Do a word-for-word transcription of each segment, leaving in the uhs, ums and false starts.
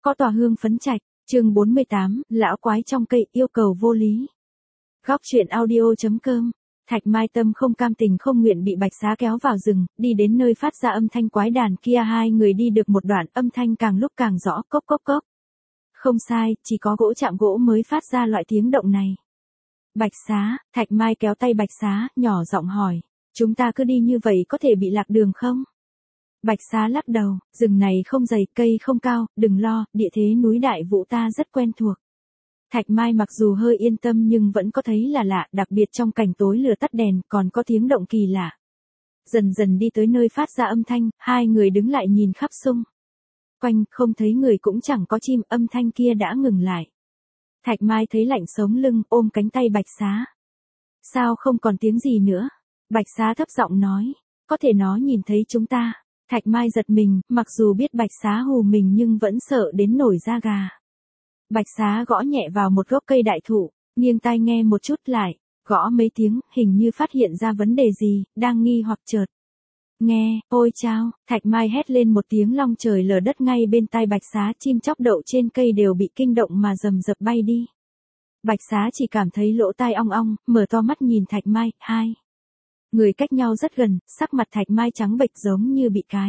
Có tòa hương phấn trạch, chương bốn mươi tám, lão quái trong cây, yêu cầu vô lý. Góc truyện audio.com. Thạch Mai Tâm không cam tình không nguyện bị Bạch Xá kéo vào rừng, đi đến nơi phát ra âm thanh quái đàn kia, hai người đi được một đoạn, âm thanh càng lúc càng rõ, cốc cốc cốc. Không sai, chỉ có gỗ chạm gỗ mới phát ra loại tiếng động này. Bạch Xá, Thạch Mai kéo tay Bạch Xá, nhỏ giọng hỏi, chúng ta cứ đi như vậy có thể bị lạc đường không? Bạch Xá lắc đầu, rừng này không dày, cây không cao, đừng lo, địa thế núi Đại Vũ ta rất quen thuộc. Thạch Mai mặc dù hơi yên tâm nhưng vẫn có thấy là lạ, đặc biệt trong cảnh tối lửa tắt đèn, còn có tiếng động kỳ lạ. Dần dần đi tới nơi phát ra âm thanh, hai người đứng lại nhìn khắp xung quanh, không thấy người cũng chẳng có chim, âm thanh kia đã ngừng lại. Thạch Mai thấy lạnh sống lưng, ôm cánh tay Bạch Xá. Sao không còn tiếng gì nữa? Bạch Xá thấp giọng nói, có thể nó nhìn thấy chúng ta. Thạch Mai giật mình, mặc dù biết Bạch Xá hù mình nhưng vẫn sợ đến nổi da gà. Bạch Xá gõ nhẹ vào một gốc cây đại thụ, nghiêng tai nghe một chút lại, gõ mấy tiếng, hình như phát hiện ra vấn đề gì, đang nghi hoặc chợt. Nghe, ôi chao, Thạch Mai hét lên một tiếng long trời lở đất ngay bên tai Bạch Xá, chim chóc đậu trên cây đều bị kinh động mà rầm rập bay đi. Bạch Xá chỉ cảm thấy lỗ tai ong ong, mở to mắt nhìn Thạch Mai, hai. Người cách nhau rất gần, sắc mặt Thạch Mai trắng bệch giống như bị cái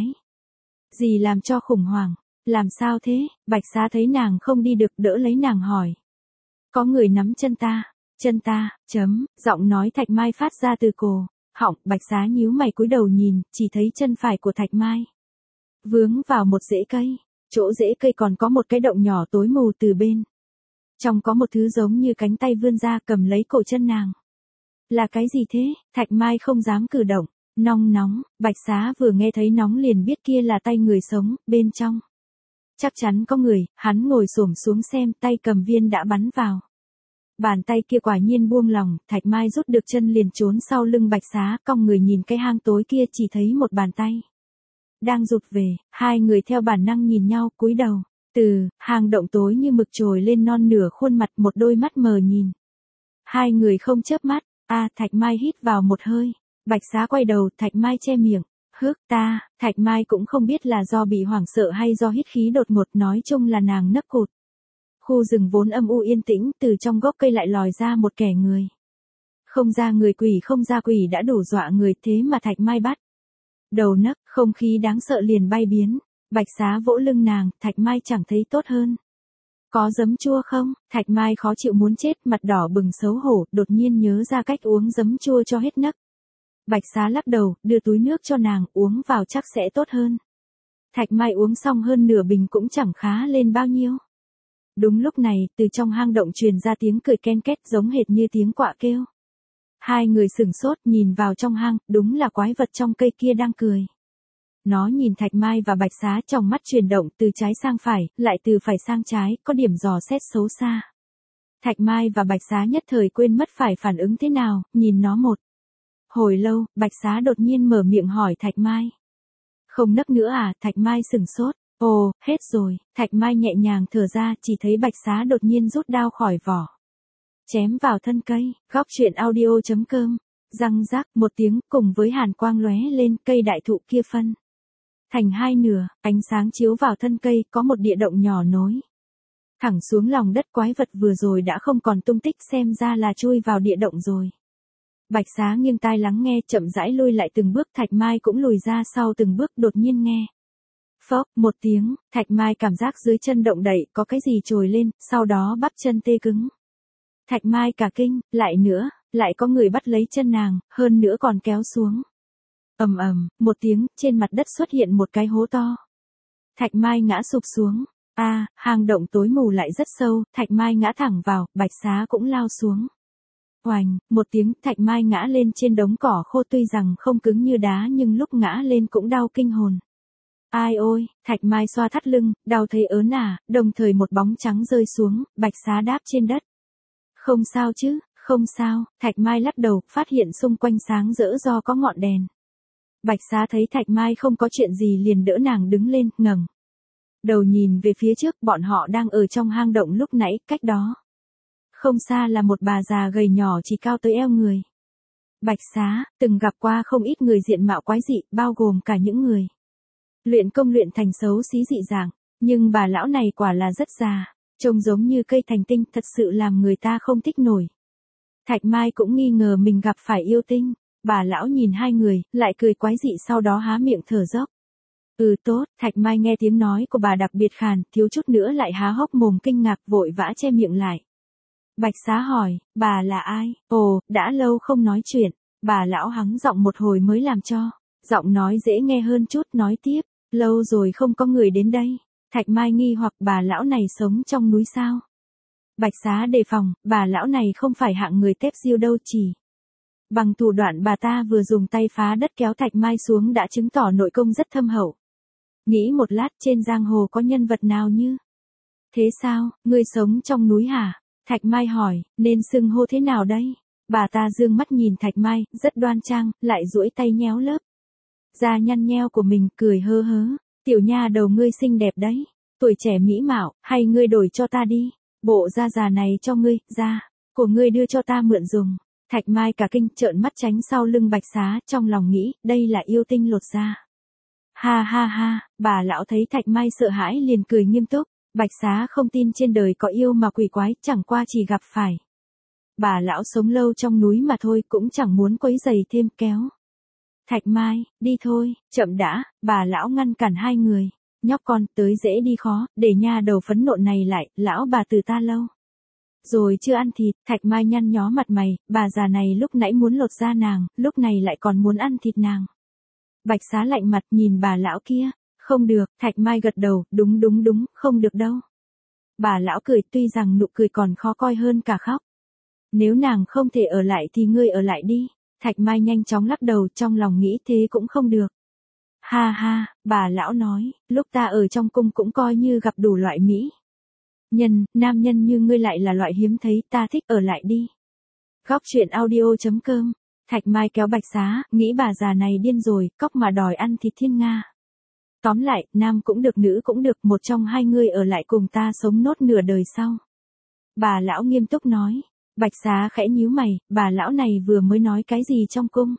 gì làm cho khủng hoảng. Làm sao thế? Bạch Xá thấy nàng không đi được, đỡ lấy nàng hỏi. Có người nắm chân ta, chân ta, chấm, giọng nói Thạch Mai phát ra từ cổ họng. Bạch Xá nhíu mày cúi đầu nhìn, chỉ thấy chân phải của Thạch Mai vướng vào một rễ cây, chỗ rễ cây còn có một cái động nhỏ tối mù, từ bên trong có một thứ giống như cánh tay vươn ra cầm lấy cổ chân nàng. Là cái gì thế? Thạch Mai không dám cử động. Nong nóng, Bạch Xá vừa nghe thấy nóng liền biết kia là tay người sống, bên trong chắc chắn có người, hắn ngồi xổm xuống xem, tay cầm viên đã bắn vào. Bàn tay kia quả nhiên buông lỏng, Thạch Mai rút được chân liền trốn sau lưng Bạch Xá, cong người nhìn cái hang tối kia chỉ thấy một bàn tay đang rụt về, hai người theo bản năng nhìn nhau, cúi đầu. Từ hang động tối như mực trồi lên non nửa khuôn mặt, một đôi mắt mờ nhìn. Hai người không chớp mắt. A, Thạch Mai hít vào một hơi. Bạch Xá quay đầu, Thạch Mai che miệng. Hước ta, Thạch Mai cũng không biết là do bị hoảng sợ hay do hít khí đột ngột, nói chung là nàng nấc cụt. Khu rừng vốn âm u yên tĩnh, từ trong gốc cây lại lòi ra một kẻ người. Không ra người quỷ không ra quỷ đã đủ dọa người, thế mà Thạch Mai bắt đầu nấc, không khí đáng sợ liền bay biến. Bạch Xá vỗ lưng nàng, Thạch Mai chẳng thấy tốt hơn. Có giấm chua không? Thạch Mai khó chịu muốn chết, mặt đỏ bừng xấu hổ, đột nhiên nhớ ra cách uống giấm chua cho hết nấc. Bạch Xá lắc đầu, đưa túi nước cho nàng, uống vào chắc sẽ tốt hơn. Thạch Mai uống xong hơn nửa bình cũng chẳng khá lên bao nhiêu. Đúng lúc này, từ trong hang động truyền ra tiếng cười ken két giống hệt như tiếng quạ kêu. Hai người sửng sốt nhìn vào trong hang, đúng là quái vật trong cây kia đang cười. Nó nhìn Thạch Mai và Bạch Xá, trong mắt chuyển động từ trái sang phải, lại từ phải sang trái, có điểm dò xét xấu xa. Thạch Mai và Bạch Xá nhất thời quên mất phải phản ứng thế nào, nhìn nó một hồi lâu, Bạch Xá đột nhiên mở miệng hỏi Thạch Mai. Không nấc nữa à? Thạch Mai sửng sốt. Ồ, hết rồi. Thạch Mai nhẹ nhàng thở ra, chỉ thấy Bạch Xá đột nhiên rút đao khỏi vỏ, chém vào thân cây. Góc truyện audio.com. Răng rác một tiếng, cùng với hàn quang lóe lên, cây đại thụ kia phân thành hai nửa, ánh sáng chiếu vào thân cây, có một địa động nhỏ nối thẳng xuống lòng đất. Quái vật vừa rồi đã không còn tung tích, xem ra là chui vào địa động rồi. Bạch Xá nghiêng tai lắng nghe, chậm rãi lui lại từng bước, Thạch Mai cũng lùi ra sau từng bước, đột nhiên nghe phốc một tiếng, Thạch Mai cảm giác dưới chân động đậy, có cái gì trồi lên, sau đó bắp chân tê cứng. Thạch Mai cả kinh, lại nữa, lại có người bắt lấy chân nàng, hơn nữa còn kéo xuống. Ầm ầm, một tiếng, trên mặt đất xuất hiện một cái hố to. Thạch Mai ngã sụp xuống. A, à, hang động tối mù lại rất sâu, Thạch Mai ngã thẳng vào, Bạch Xá cũng lao xuống. Oành, một tiếng, Thạch Mai ngã lên trên đống cỏ khô, tuy rằng không cứng như đá nhưng lúc ngã lên cũng đau kinh hồn. Ai ôi, Thạch Mai xoa thắt lưng, đau thấy ớn à, đồng thời một bóng trắng rơi xuống, Bạch Xá đáp trên đất. Không sao chứ, không sao, Thạch Mai lắc đầu, phát hiện xung quanh sáng rỡ do có ngọn đèn. Bạch Xá thấy Thạch Mai không có chuyện gì liền đỡ nàng đứng lên, ngẩng đầu nhìn về phía trước, bọn họ đang ở trong hang động lúc nãy, cách đó không xa là một bà già gầy nhỏ chỉ cao tới eo người. Bạch Xá từng gặp qua không ít người diện mạo quái dị, bao gồm cả những người luyện công luyện thành xấu xí dị dạng. Nhưng bà lão này quả là rất già, trông giống như cây thành tinh, thật sự làm người ta không thích nổi. Thạch Mai cũng nghi ngờ mình gặp phải yêu tinh, bà lão nhìn hai người, lại cười quái dị sau đó há miệng thở dốc. Ừ tốt, Thạch Mai nghe tiếng nói của bà đặc biệt khàn, thiếu chút nữa lại há hốc mồm kinh ngạc vội vã che miệng lại. Bạch Xá hỏi, bà là ai? Ồ, đã lâu không nói chuyện, bà lão hắng giọng một hồi mới làm cho. Giọng nói dễ nghe hơn chút, nói tiếp, lâu rồi không có người đến đây. Thạch Mai nghi hoặc bà lão này sống trong núi sao? Bạch Xá đề phòng, bà lão này không phải hạng người tép diêu đâu, chỉ bằng thủ đoạn bà ta vừa dùng tay phá đất kéo Thạch Mai xuống đã chứng tỏ nội công rất thâm hậu. Nghĩ một lát, trên giang hồ có nhân vật nào như thế sao, ngươi sống trong núi hả? Thạch Mai hỏi, nên xưng hô thế nào đây? Bà ta dương mắt nhìn Thạch Mai, rất đoan trang, lại duỗi tay nhéo lớp da nhăn nheo của mình, cười hơ hớ. Tiểu nha đầu ngươi xinh đẹp đấy, tuổi trẻ mỹ mạo, hay ngươi đổi cho ta đi, bộ da già này cho ngươi, da của ngươi đưa cho ta mượn dùng. Thạch Mai cả kinh trợn mắt tránh sau lưng Bạch Xá, trong lòng nghĩ, đây là yêu tinh lột da. Ha ha ha, bà lão thấy Thạch Mai sợ hãi liền cười nghiêm túc, Bạch Xá không tin trên đời có yêu mà quỷ quái, chẳng qua chỉ gặp phải bà lão sống lâu trong núi mà thôi, cũng chẳng muốn quấy rầy thêm, kéo Thạch Mai, đi thôi, chậm đã, bà lão ngăn cản hai người, nhóc con, tới dễ đi khó, để nha đầu phấn nộn này lại, lão bà từ ta lâu rồi chưa ăn thịt. Thạch Mai nhăn nhó mặt mày, bà già này lúc nãy muốn lột da nàng, lúc này lại còn muốn ăn thịt nàng. Bạch Xá lạnh mặt nhìn bà lão kia, không được, Thạch Mai gật đầu, đúng đúng đúng, không được đâu. Bà lão cười, tuy rằng nụ cười còn khó coi hơn cả khóc. Nếu nàng không thể ở lại thì ngươi ở lại đi. Thạch Mai nhanh chóng lắc đầu, trong lòng nghĩ thế cũng không được. Ha ha, bà lão nói, lúc ta ở trong cung cũng coi như gặp đủ loại mỹ nhân, nam nhân như ngươi lại là loại hiếm thấy, ta thích ở lại đi. Góc truyện audio.com. Thạch Mai kéo Bạch Xá, nghĩ bà già này điên rồi, cóc mà đòi ăn thịt thiên nga. Tóm lại, nam cũng được nữ cũng được, một trong hai người ở lại cùng ta sống nốt nửa đời sau. Bà lão nghiêm túc nói. Bạch Xá khẽ nhíu mày, bà lão này vừa mới nói cái gì trong cung?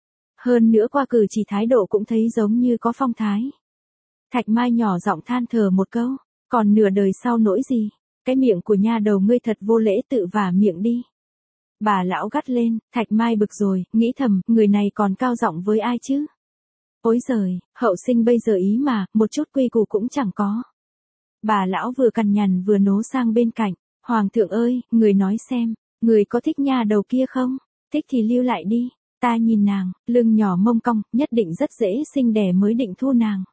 Hơn nữa qua cử chỉ thái độ cũng thấy giống như có phong thái. Thạch Mai nhỏ giọng than thở một câu, còn nửa đời sau nỗi gì? Cái miệng của nha đầu ngươi thật vô lễ, tự vả miệng đi. Bà lão gắt lên, Thạch Mai bực rồi, nghĩ thầm, người này còn cao giọng với ai chứ? Ôi giời, hậu sinh bây giờ ý mà, một chút quy củ cũng chẳng có. Bà lão vừa cằn nhằn vừa nố sang bên cạnh, Hoàng thượng ơi, người nói xem, người có thích nha đầu kia không? Thích thì lưu lại đi, ta nhìn nàng, lưng nhỏ mông cong, nhất định rất dễ sinh đẻ mới định thu nàng.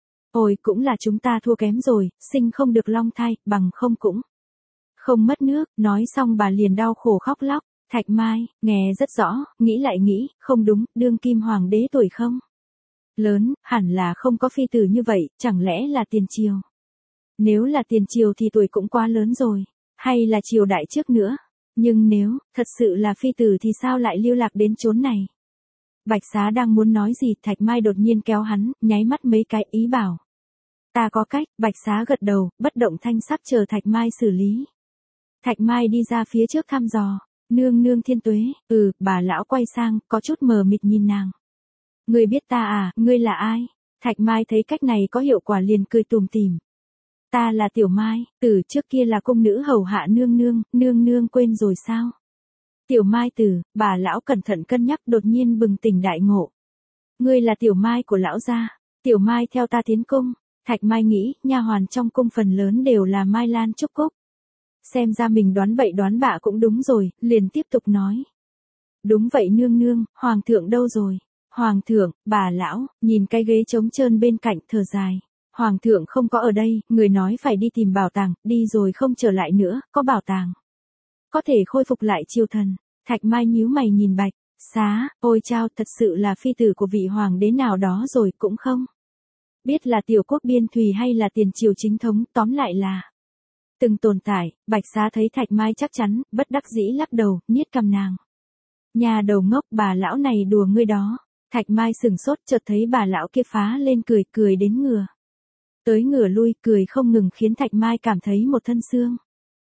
Ôi cũng là chúng ta thua kém rồi, sinh không được long thai, bằng không cũng không mất nước. Nói xong bà liền đau khổ khóc lóc. Thạch Mai, nghe rất rõ, nghĩ lại nghĩ, không đúng, đương kim hoàng đế tuổi không lớn, hẳn là không có phi tử như vậy, chẳng lẽ là tiền triều? Nếu là tiền triều thì tuổi cũng quá lớn rồi, hay là triều đại trước nữa? Nhưng nếu, thật sự là phi tử thì sao lại lưu lạc đến chốn này? Bạch Xá đang muốn nói gì, Thạch Mai đột nhiên kéo hắn, nháy mắt mấy cái, ý bảo. Ta có cách. Bạch Xá gật đầu, bất động thanh sắc chờ Thạch Mai xử lý. Thạch Mai đi ra phía trước thăm dò. Nương nương thiên tuế, ừ, bà lão quay sang, có chút mờ mịt nhìn nàng. Ngươi biết ta à, ngươi là ai? Thạch Mai thấy cách này có hiệu quả liền cười tùm tìm. Ta là Tiểu Mai, từ trước kia là cung nữ hầu hạ nương nương, nương nương quên rồi sao? Tiểu Mai Tử, bà lão cẩn thận cân nhắc đột nhiên bừng tỉnh đại ngộ. Ngươi là Tiểu Mai của lão gia, Tiểu Mai theo ta tiến cung. Thạch Mai nghĩ, nha hoàn trong cung phần lớn đều là Mai Lan Trúc Cúc. Xem ra mình đoán bậy đoán bạ cũng đúng rồi, liền tiếp tục nói. Đúng vậy nương nương, hoàng thượng đâu rồi? Hoàng thượng, bà lão, nhìn cái ghế trống trơn bên cạnh, thở dài. Hoàng thượng không có ở đây, người nói phải đi tìm bảo tàng, đi rồi không trở lại nữa, có bảo tàng. Có thể khôi phục lại triều thần. Thạch Mai nhíu mày nhìn Bạch Xá, ôi chao, thật sự là phi tử của vị hoàng đế nào đó rồi, cũng không biết là tiểu quốc biên thùy hay là tiền triều chính thống, tóm lại là từng tồn tại. Bạch Xá thấy Thạch Mai chắc chắn, bất đắc dĩ lắc đầu, niết cằm nàng. Nhà đầu ngốc, bà lão này đùa ngươi đó. Thạch Mai sừng sốt, chợt thấy bà lão kia phá lên cười, cười đến ngửa tới ngửa lui, cười không ngừng khiến Thạch Mai cảm thấy một thân xương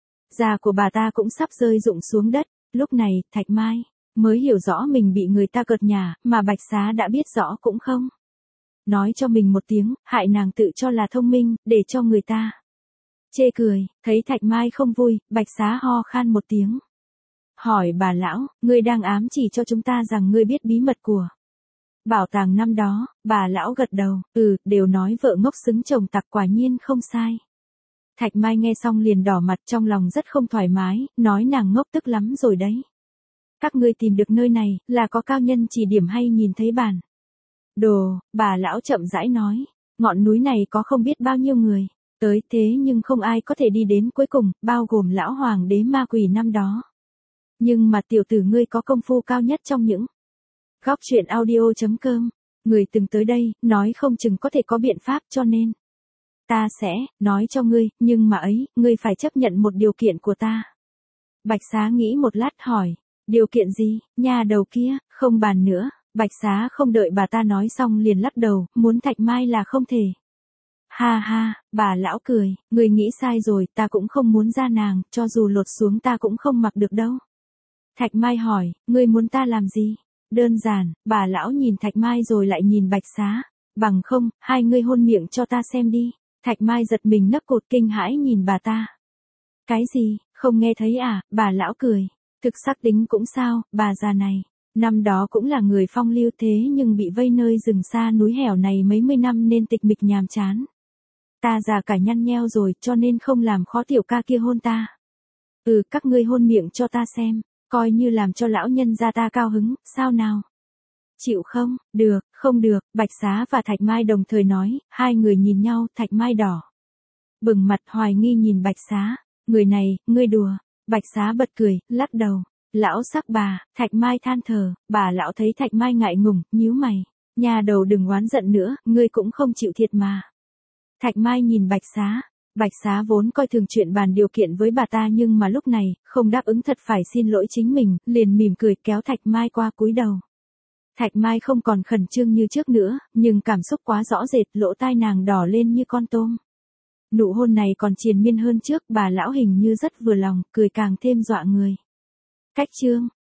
da của bà ta cũng sắp rơi rụng xuống đất. Lúc này, Thạch Mai mới hiểu rõ mình bị người ta cợt nhả, mà Bạch Xá đã biết rõ cũng không nói cho mình một tiếng, hại nàng tự cho là thông minh, để cho người ta chê cười. Thấy Thạch Mai không vui, Bạch Xá ho khan một tiếng. Hỏi bà lão, ngươi đang ám chỉ cho chúng ta rằng ngươi biết bí mật của bảo tàng năm đó. Bà lão gật đầu, ừ, đều nói vợ ngốc xứng chồng tặc, quả nhiên không sai. Thạch Mai nghe xong liền đỏ mặt, trong lòng rất không thoải mái, nói nàng ngốc tức lắm rồi đấy. Các ngươi tìm được nơi này, là có cao nhân chỉ điểm hay nhìn thấy bản đồ? Bà lão chậm rãi nói, ngọn núi này có không biết bao nhiêu người tới, thế nhưng không ai có thể đi đến cuối cùng, bao gồm lão hoàng đế ma quỷ năm đó. Nhưng mà tiểu tử ngươi có công phu cao nhất trong những góc truyện audio chấm com, người từng tới đây, nói không chừng có thể có biện pháp, cho nên ta sẽ nói cho ngươi, nhưng mà ấy, ngươi phải chấp nhận một điều kiện của ta. Bạch Xá nghĩ một lát hỏi, điều kiện gì? Nhà đầu kia, không bàn nữa. Bạch Xá không đợi bà ta nói xong liền lắc đầu, muốn Thạch Mai là không thể. Ha ha, bà lão cười, ngươi nghĩ sai rồi, ta cũng không muốn ra nàng, cho dù lột xuống ta cũng không mặc được đâu. Thạch Mai hỏi, ngươi muốn ta làm gì? Đơn giản. Bà lão nhìn Thạch Mai rồi lại nhìn Bạch Xá, bằng không, hai ngươi hôn miệng cho ta xem đi. Thạch Mai giật mình nấc cột, kinh hãi nhìn bà ta. Cái gì, không nghe thấy à? Bà lão cười, thực sắc tính cũng sao, bà già này, năm đó cũng là người phong lưu thế nhưng bị vây nơi rừng xa núi hẻo này mấy mươi năm nên tịch mịch nhàm chán. Ta già cả nhăn nheo rồi, cho nên không làm khó tiểu ca kia hôn ta. Ừ, các ngươi hôn miệng cho ta xem, coi như làm cho lão nhân gia ta cao hứng, sao nào? Chịu không? Được, không được. Bạch Xá và Thạch Mai đồng thời nói, hai người nhìn nhau, Thạch Mai đỏ bừng mặt hoài nghi nhìn Bạch Xá, người này, ngươi đùa. Bạch Xá bật cười, lắc đầu. Lão sắc bà. Thạch Mai than thở. Bà lão thấy Thạch Mai ngại ngùng, nhíu mày, nhà đầu đừng oán giận nữa, ngươi cũng không chịu thiệt mà. Thạch Mai nhìn Bạch Xá. Bạch Xá vốn coi thường chuyện bàn điều kiện với bà ta, nhưng mà lúc này, không đáp ứng thật phải xin lỗi chính mình, liền mỉm cười kéo Thạch Mai qua cúi đầu. Thạch Mai không còn khẩn trương như trước nữa, nhưng cảm xúc quá rõ rệt, lỗ tai nàng đỏ lên như con tôm. Nụ hôn này còn triền miên hơn trước, bà lão hình như rất vừa lòng, cười càng thêm dọa người. Cách chương